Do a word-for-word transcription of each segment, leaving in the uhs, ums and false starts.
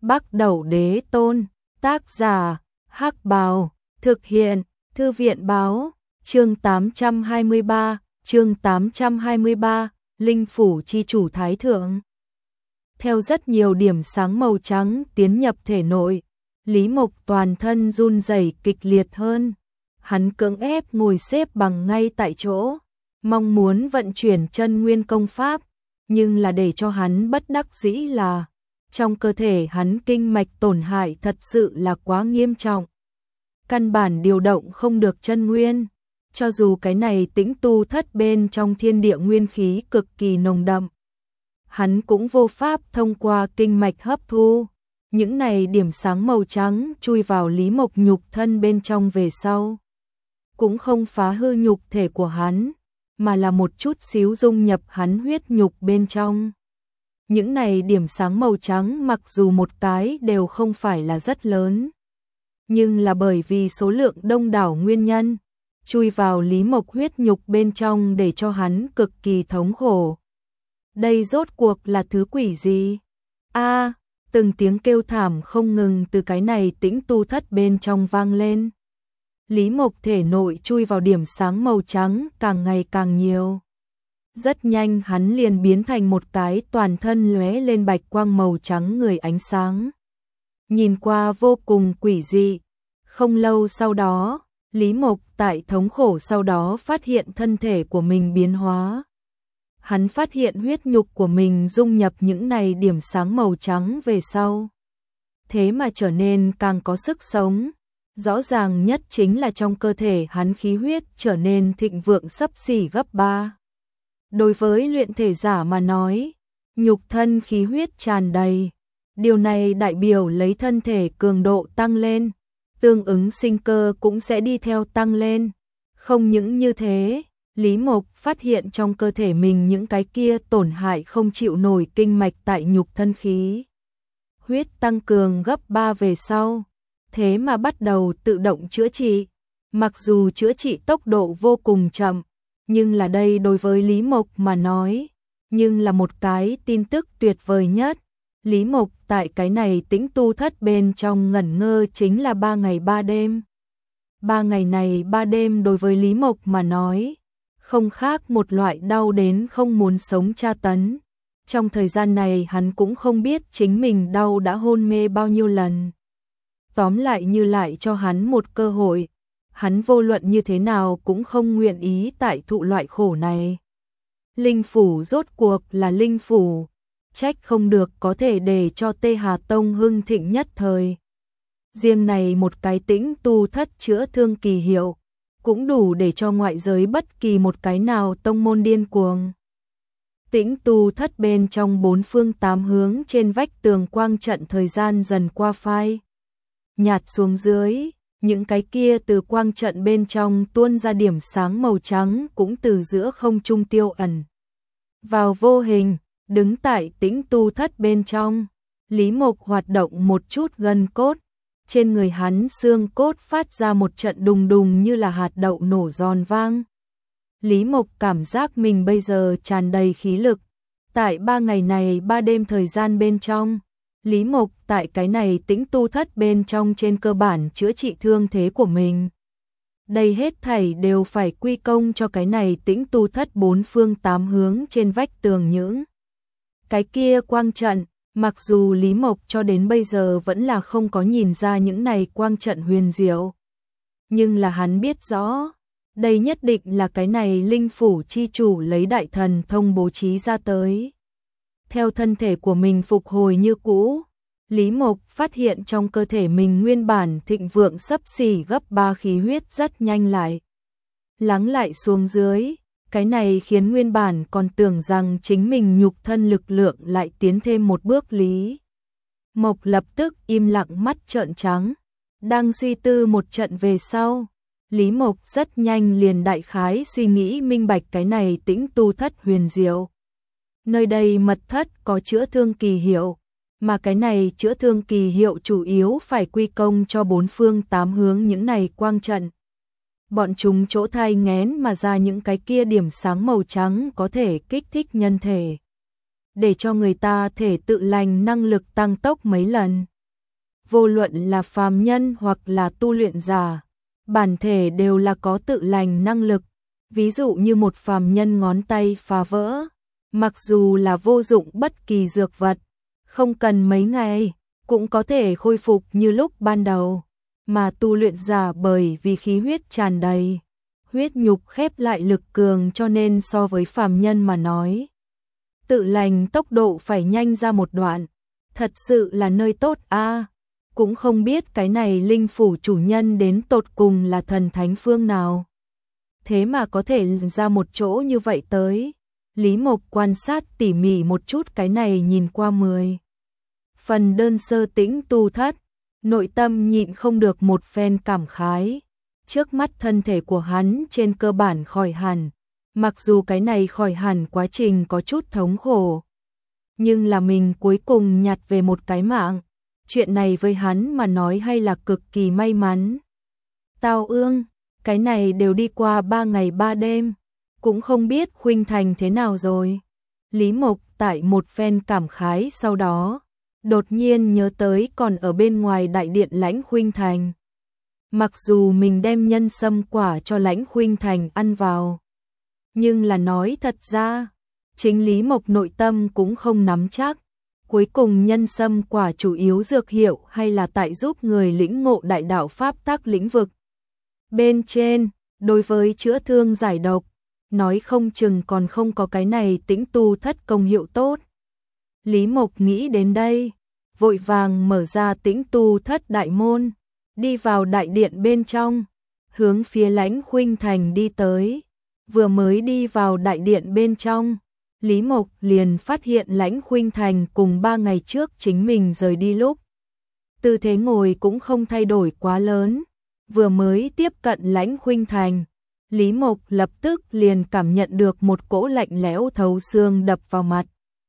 Bắc Đẩu Đế Tôn, tác giả, Hắc Bào, thực hiện, Thư viện báo, chương tám trăm hai mươi ba, chương tám trăm hai mươi ba, Linh Phủ Chi Chủ Thái Thượng. Theo rất nhiều điểm sáng màu trắng tiến nhập thể nội, Lý Mộc toàn thân run rẩy kịch liệt hơn. Hắn cưỡng ép ngồi xếp bằng ngay tại chỗ, mong muốn vận chuyển chân nguyên công pháp, nhưng là để cho hắn bất đắc dĩ là trong cơ thể hắn kinh mạch tổn hại thật sự là quá nghiêm trọng. Căn bản điều động không được chân nguyên, cho dù cái này tĩnh tu thất bên trong thiên địa nguyên khí cực kỳ nồng đậm. Hắn cũng vô pháp thông qua kinh mạch hấp thu. Những này điểm sáng màu trắng chui vào Lý Mộc nhục thân bên trong về sau. Cũng không phá hư nhục thể của hắn, mà là một chút xíu dung nhập hắn huyết nhục bên trong. Những này điểm sáng màu trắng mặc dù một cái đều không phải là rất lớn, nhưng là bởi vì số lượng đông đảo nguyên nhân, chui vào Lý Mộc huyết nhục bên trong để cho hắn cực kỳ thống khổ. Đây rốt cuộc là thứ quỷ gì? A, từng tiếng kêu thảm không ngừng từ cái này tĩnh tu thất bên trong vang lên. Lý Mộc thể nội chui vào điểm sáng màu trắng càng ngày càng nhiều. Rất nhanh hắn liền biến thành một cái toàn thân lóe lên bạch quang màu trắng người ánh sáng. Nhìn qua vô cùng quỷ dị. Không lâu sau đó, Lý Mộc tại thống khổ sau đó phát hiện thân thể của mình biến hóa. Hắn phát hiện huyết nhục của mình dung nhập những này điểm sáng màu trắng về sau. Thế mà trở nên càng có sức sống. Rõ ràng nhất chính là trong cơ thể hắn khí huyết trở nên thịnh vượng xấp xỉ gấp ba. Đối với luyện thể giả mà nói, nhục thân khí huyết tràn đầy. Điều này đại biểu lấy thân thể cường độ tăng lên, tương ứng sinh cơ cũng sẽ đi theo tăng lên. Không những như thế, Lý Mộc phát hiện trong cơ thể mình những cái kia tổn hại không chịu nổi kinh mạch tại nhục thân khí huyết tăng cường gấp ba về sau. Thế mà bắt đầu tự động chữa trị. Mặc dù chữa trị tốc độ vô cùng chậm, nhưng là đây đối với Lý Mộc mà nói, nhưng là một cái tin tức tuyệt vời nhất. Lý Mộc tại cái này tĩnh tu thất bên trong ngẩn ngơ chính là ba ngày ba đêm. Ba ngày này ba đêm đối với Lý Mộc mà nói, không khác một loại đau đến không muốn sống tra tấn. Trong thời gian này hắn cũng không biết chính mình đau đã hôn mê bao nhiêu lần. Tóm lại như lại cho hắn một cơ hội, hắn vô luận như thế nào cũng không nguyện ý tại thụ loại khổ này. Linh phủ rốt cuộc là linh phủ, trách không được có thể để cho Tê Hà Tông hưng thịnh nhất thời. Riêng này một cái tĩnh tu thất chữa thương kỳ hiệu, cũng đủ để cho ngoại giới bất kỳ một cái nào tông môn điên cuồng. Tĩnh tu thất bên trong bốn phương tám hướng trên vách tường quang trận thời gian dần qua phai nhạt xuống dưới, những cái kia từ quang trận bên trong tuôn ra điểm sáng màu trắng cũng từ giữa không trung tiêu ẩn vào vô hình. Đứng tại tĩnh tu thất bên trong, Lý Mộc hoạt động một chút gân cốt, trên người hắn xương cốt phát ra một trận đùng đùng như là hạt đậu nổ giòn vang. Lý Mộc cảm giác mình bây giờ tràn đầy khí lực. Tại ba ngày này ba đêm thời gian bên trong, Lý Mộc tại cái này tĩnh tu thất bên trong trên cơ bản chữa trị thương thế của mình. Đây hết thảy đều phải quy công cho cái này tĩnh tu thất bốn phương tám hướng trên vách tường những cái kia quang trận. Mặc dù Lý Mộc cho đến bây giờ vẫn là không có nhìn ra những này quang trận huyền diệu, nhưng là hắn biết rõ, đây nhất định là cái này linh phủ chi chủ lấy đại thần thông bố trí ra tới. Theo thân thể của mình phục hồi như cũ, Lý Mộc phát hiện trong cơ thể mình nguyên bản thịnh vượng xấp xỉ gấp ba khí huyết rất nhanh lại lắng lại xuống dưới. Cái này khiến nguyên bản còn tưởng rằng chính mình nhục thân lực lượng lại tiến thêm một bước. Lý Mộc lập tức im lặng mắt trợn trắng. Đang suy tư một trận về sau, Lý Mộc rất nhanh liền đại khái suy nghĩ minh bạch cái này tĩnh tu thất huyền diệu. Nơi đây mật thất có chữa thương kỳ hiệu, mà cái này chữa thương kỳ hiệu chủ yếu phải quy công cho bốn phương tám hướng những này quang trận. Bọn chúng chỗ thai nghén mà ra những cái kia điểm sáng màu trắng có thể kích thích nhân thể, để cho người ta thể tự lành năng lực tăng tốc mấy lần. vô luận là phàm nhân hoặc là tu luyện giả, bản thể đều là có tự lành năng lực, ví dụ như một phàm nhân ngón tay phá vỡ, mặc dù là vô dụng bất kỳ dược vật, không cần mấy ngày, cũng có thể khôi phục như lúc ban đầu, mà tu luyện giả bởi vì khí huyết tràn đầy, huyết nhục khép lại lực cường cho nên so với phàm nhân mà nói, tự lành tốc độ phải nhanh ra một đoạn, thật sự là nơi tốt a. À, cũng không biết cái này linh phủ chủ nhân đến tột cùng là thần thánh phương nào. Thế mà có thể ra một chỗ như vậy tới. Lý Mộc quan sát tỉ mỉ một chút cái này nhìn qua mười phần đơn sơ tĩnh tu thất, nội tâm nhịn không được một phen cảm khái. Trước mắt thân thể của hắn trên cơ bản khỏi hẳn, mặc dù cái này khỏi hẳn quá trình có chút thống khổ, nhưng là mình cuối cùng nhặt về một cái mạng, chuyện này với hắn mà nói hay là cực kỳ may mắn. Tao ương, cái này đều đi qua ba ngày ba đêm, cũng không biết Khuynh Thành thế nào rồi. Lý Mộc tại một phen cảm khái sau đó, đột nhiên nhớ tới còn ở bên ngoài đại điện Lãnh Khuynh Thành. Mặc dù mình đem nhân sâm quả cho Lãnh Khuynh Thành ăn vào, nhưng là nói thật ra, chính Lý Mộc nội tâm cũng không nắm chắc. Cuối cùng nhân sâm quả chủ yếu dược hiệu hay là tại giúp người lĩnh ngộ đại đạo pháp tắc lĩnh vực. Bên trên, đối với chữa thương giải độc, nói không chừng còn không có cái này tĩnh tu thất công hiệu tốt. Lý Mộc nghĩ đến đây, vội vàng mở ra tĩnh tu thất đại môn, đi vào đại điện bên trong, hướng phía Lãnh Khuynh Thành đi tới. Vừa mới đi vào đại điện bên trong, Lý Mộc liền phát hiện Lãnh Khuynh Thành cùng ba ngày trước chính mình rời đi lúc. Tư thế ngồi cũng không thay đổi quá lớn, vừa mới tiếp cận Lãnh Khuynh Thành, Lý Mộc lập tức liền cảm nhận được một cỗ lạnh lẽo thấu xương đập vào mặt.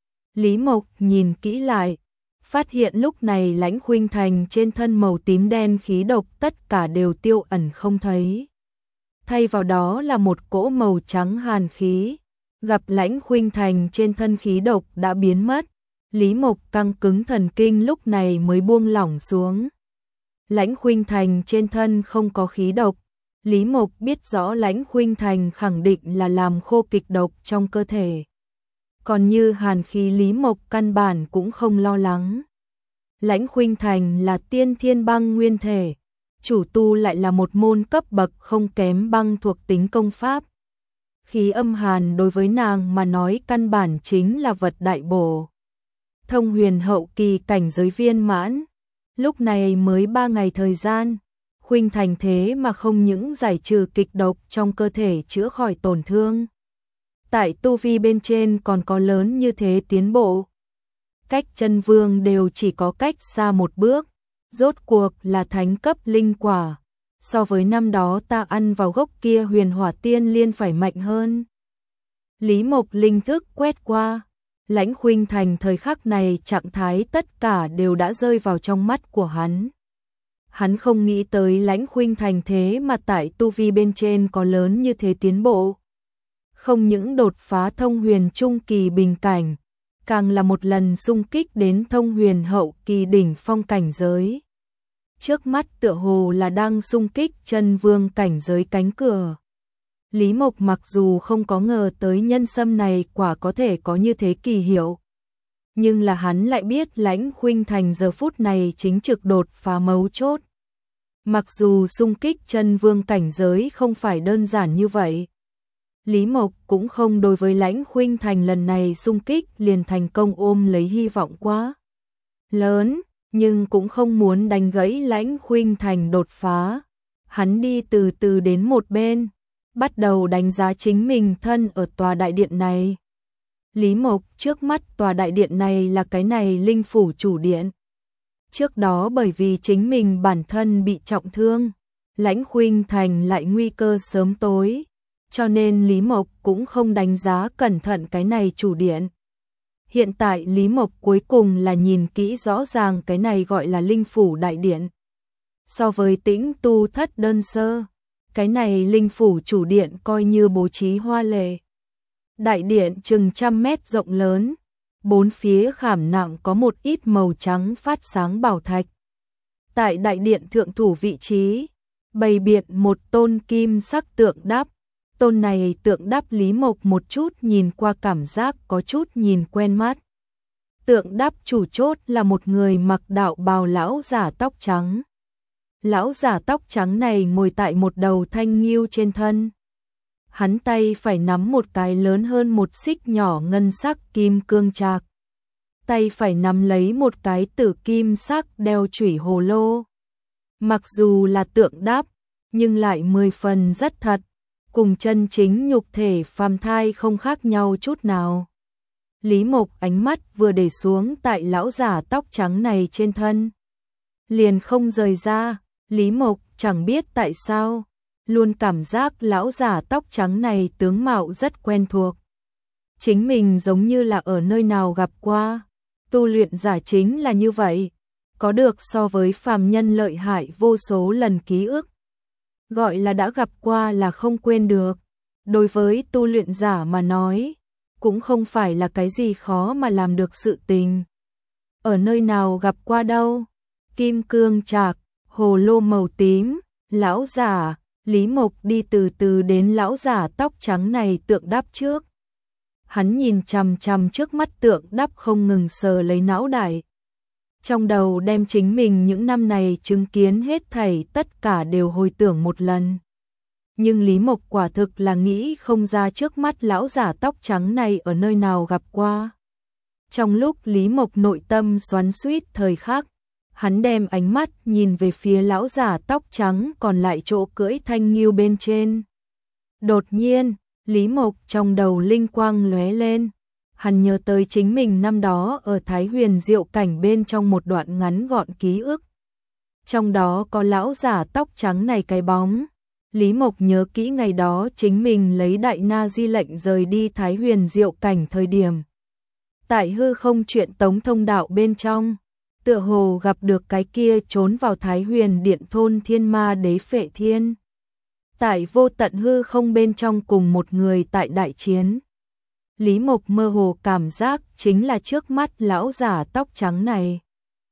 Lý Mộc nhìn kỹ lại, phát hiện lúc này Lãnh Khuynh Thành trên thân màu tím đen khí độc tất cả đều tiêu ẩn không thấy. Thay vào đó là một cỗ màu trắng hàn khí. Gặp Lãnh Khuynh Thành trên thân khí độc đã biến mất, Lý Mộc căng cứng thần kinh lúc này mới buông lỏng xuống. Lãnh Khuynh Thành trên thân không có khí độc, Lý Mộc biết rõ Lãnh Khuynh Thành khẳng định là làm khô kịch độc trong cơ thể. Còn như hàn khí Lý Mộc căn bản cũng không lo lắng. Lãnh Khuynh Thành là tiên thiên băng nguyên thể, chủ tu lại là một môn cấp bậc không kém băng thuộc tính công pháp. Khí âm hàn đối với nàng mà nói căn bản chính là vật đại bổ. Thông huyền hậu kỳ cảnh giới viên mãn, lúc này mới ba ngày thời gian, Khuynh Thành thế mà không những giải trừ kịch độc trong cơ thể chữa khỏi tổn thương. Tại tu vi bên trên còn có lớn như thế tiến bộ. Cách chân vương đều chỉ có cách xa một bước, rốt cuộc là thánh cấp linh quả. So với năm đó ta ăn vào gốc kia huyền hỏa tiên liên phải mạnh hơn. Lý Mộc linh thức quét qua, Lãnh Khuynh Thành thời khắc này trạng thái tất cả đều đã rơi vào trong mắt của hắn. Hắn không nghĩ tới Lãnh Khuynh Thành thế mà tại tu vi bên trên có lớn như thế tiến bộ. Không những đột phá thông huyền trung kỳ bình cảnh, càng là một lần xung kích đến thông huyền hậu kỳ đỉnh phong cảnh giới. Trước mắt tựa hồ là đang xung kích chân vương cảnh giới cánh cửa. Lý Mộc mặc dù không có ngờ tới nhân sâm này quả có thể có như thế kỳ hiệu, nhưng là hắn lại biết Lãnh Khuynh Thành giờ phút này chính trực đột phá mấu chốt. Mặc dù xung kích chân vương cảnh giới không phải đơn giản như vậy, Lý Mộc cũng không đối với Lãnh Khuynh Thành lần này xung kích liền thành công ôm lấy hy vọng quá lớn, nhưng cũng không muốn đánh gãy Lãnh Khuynh Thành đột phá. Hắn đi từ từ đến một bên, bắt đầu đánh giá chính mình thân ở tòa đại điện này. Lý Mộc trước mắt tòa đại điện này là cái này linh phủ chủ điện. Trước đó bởi vì chính mình bản thân bị trọng thương, Lãnh Khuynh Thành lại nguy cơ sớm tối, cho nên Lý Mộc cũng không đánh giá cẩn thận cái này chủ điện. Hiện tại Lý Mộc cuối cùng là nhìn kỹ rõ ràng cái này gọi là linh phủ đại điện. So với tĩnh tu thất đơn sơ, cái này linh phủ chủ điện coi như bố trí hoa lệ. Đại điện chừng trăm mét rộng lớn, bốn phía khảm nặng có một ít màu trắng phát sáng bảo thạch. Tại đại điện thượng thủ vị trí, bày biện một tôn kim sắc tượng đắp. Tôn này tượng đắp Lý Mộc một chút nhìn qua cảm giác có chút nhìn quen mắt. Tượng đắp chủ chốt là một người mặc đạo bào lão giả tóc trắng. Lão giả tóc trắng này ngồi tại một đầu thanh nghiêu trên thân. Hắn tay phải nắm một cái lớn hơn một xích nhỏ ngân sắc kim cương trạc. Tay phải nắm lấy một cái tử kim sắc đeo chủy hồ lô. Mặc dù là tượng đắp, nhưng lại mười phần rất thật, cùng chân chính nhục thể phàm thai không khác nhau chút nào. Lý Mộc ánh mắt vừa để xuống tại lão giả tóc trắng này trên thân, liền không rời ra. Lý Mộc chẳng biết tại sao, luôn cảm giác lão giả tóc trắng này tướng mạo rất quen thuộc. Chính mình giống như là ở nơi nào gặp qua. Tu luyện giả chính là như vậy, có được so với phàm nhân lợi hại vô số lần ký ức. Gọi là đã gặp qua là không quên được. Đối với tu luyện giả mà nói, cũng không phải là cái gì khó mà làm được sự tình. Ở nơi nào gặp qua đâu? Kim cương trạc, hồ lô màu tím, lão giả. Lý Mộc đi từ từ đến lão giả tóc trắng này tượng đắp trước. Hắn nhìn chằm chằm trước mắt tượng đắp không ngừng sờ lấy não đại. Trong đầu đem chính mình những năm này chứng kiến hết thảy tất cả đều hồi tưởng một lần. Nhưng Lý Mộc quả thực là nghĩ không ra trước mắt lão giả tóc trắng này ở nơi nào gặp qua. Trong lúc Lý Mộc nội tâm xoắn xuýt thời khắc, hắn đem ánh mắt nhìn về phía lão giả tóc trắng còn lại chỗ cưỡi thanh nghiêu bên trên. Đột nhiên, Lý Mộc trong đầu linh quang lóe lên. Hắn nhớ tới chính mình năm đó ở Thái Huyền Diệu Cảnh bên trong một đoạn ngắn gọn ký ức. Trong đó có lão giả tóc trắng này cái bóng. Lý Mộc nhớ kỹ ngày đó chính mình lấy Đại Na Di lệnh rời đi Thái Huyền Diệu Cảnh thời điểm. Tại hư không chuyện tống thông đạo bên trong, tựa hồ gặp được cái kia trốn vào Thái Huyền Điện thôn thiên ma đế Phệ Thiên. Tại vô tận hư không bên trong cùng một người tại đại chiến. Lý Mộc mơ hồ cảm giác chính là trước mắt lão giả tóc trắng này.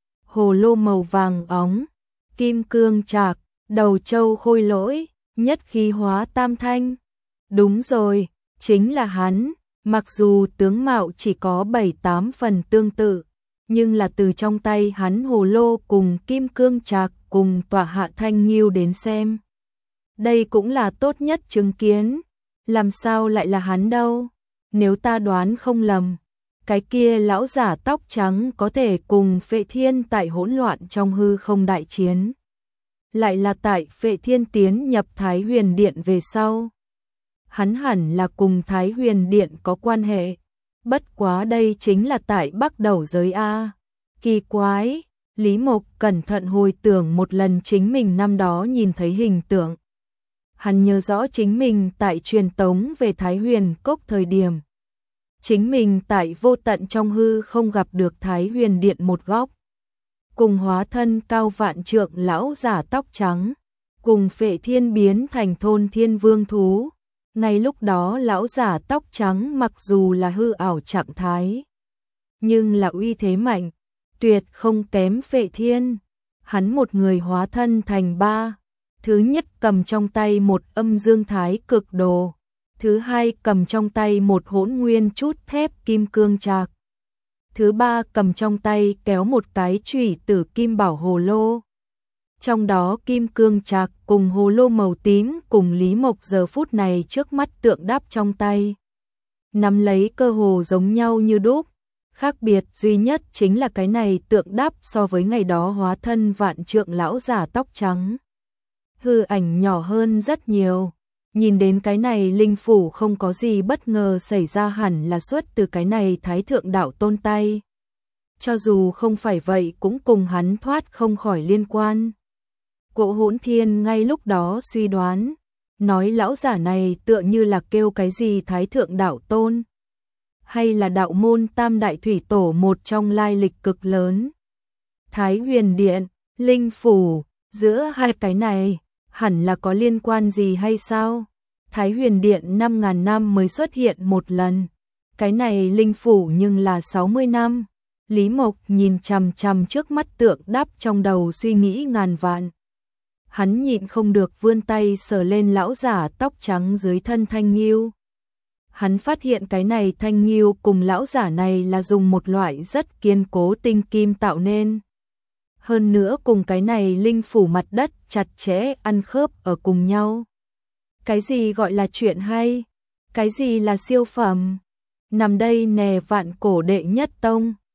Hồ lô màu vàng óng, kim cương trạc, đầu châu khôi lỗi, nhất khí hóa tam thanh. Đúng rồi, chính là hắn, mặc dù tướng mạo chỉ có bảy tám phần tương tự, nhưng là từ trong tay hắn hồ lô cùng kim cương trạc cùng tọa hạ thanh nghiêu đến xem. Đây cũng là tốt nhất chứng kiến, làm sao lại là hắn đâu? Nếu ta đoán không lầm, cái kia lão giả tóc trắng có thể cùng Phệ Thiên tại hỗn loạn trong hư không đại chiến. Lại là tại Phệ Thiên tiến nhập Thái Huyền Điện về sau. Hắn hẳn là cùng Thái Huyền Điện có quan hệ. Bất quá đây chính là tại Bắc Đầu giới A. Kỳ quái, Lý Mộc cẩn thận hồi tưởng một lần chính mình năm đó nhìn thấy hình tượng. Hắn nhớ rõ chính mình tại truyền tống về Thái Huyền Cốc thời điểm. Chính mình tại vô tận trong hư không gặp được Thái Huyền Điện một góc. Cùng hóa thân cao vạn trượng lão giả tóc trắng. Cùng Phệ Thiên biến thành thôn thiên vương thú. Ngay lúc đó lão giả tóc trắng mặc dù là hư ảo trạng thái, nhưng là uy thế mạnh, tuyệt không kém Phệ Thiên. Hắn một người hóa thân thành ba. Thứ nhất cầm trong tay một âm dương thái cực đồ. Thứ hai cầm trong tay một hỗn nguyên chút thép kim cương trạc. Thứ ba cầm trong tay kéo một cái chủy tử kim bảo hồ lô. Trong đó kim cương trạc cùng hồ lô màu tím cùng Lý Mộc giờ phút này trước mắt tượng đắp trong tay. Nắm lấy cơ hồ giống nhau như đúc. Khác biệt duy nhất chính là cái này tượng đắp so với ngày đó hóa thân vạn trượng lão giả tóc trắng. Hư ảnh nhỏ hơn rất nhiều. Nhìn đến cái này linh phủ không có gì bất ngờ xảy ra hẳn là xuất từ cái này Thái Thượng Đạo Tôn tay. Cho dù không phải vậy cũng cùng hắn thoát không khỏi liên quan. Cỗ Hỗn Thiên ngay lúc đó suy đoán, nói lão giả này tựa như là kêu cái gì Thái Thượng Đạo Tôn. Hay là đạo môn Tam Đại Thủy Tổ một trong lai lịch cực lớn. Thái Huyền Điện, linh phủ, giữa hai cái này hẳn là có liên quan gì hay sao? Thái Huyền Điện năm ngàn năm mới xuất hiện một lần. Cái này linh phủ nhưng là sáu mươi năm. Lý Mộc nhìn chằm chằm trước mắt tượng đắp, trong đầu suy nghĩ ngàn vạn. Hắn nhịn không được vươn tay sờ lên lão giả tóc trắng dưới thân Thanh Nghiêu. Hắn phát hiện cái này Thanh Nghiêu cùng lão giả này là dùng một loại rất kiên cố tinh kim tạo nên. Hơn nữa cùng cái này linh phủ mặt đất chặt chẽ ăn khớp ở cùng nhau. Cái gì gọi là chuyện hay? Cái gì là siêu phẩm? Nằm đây nè, vạn cổ đệ nhất tông.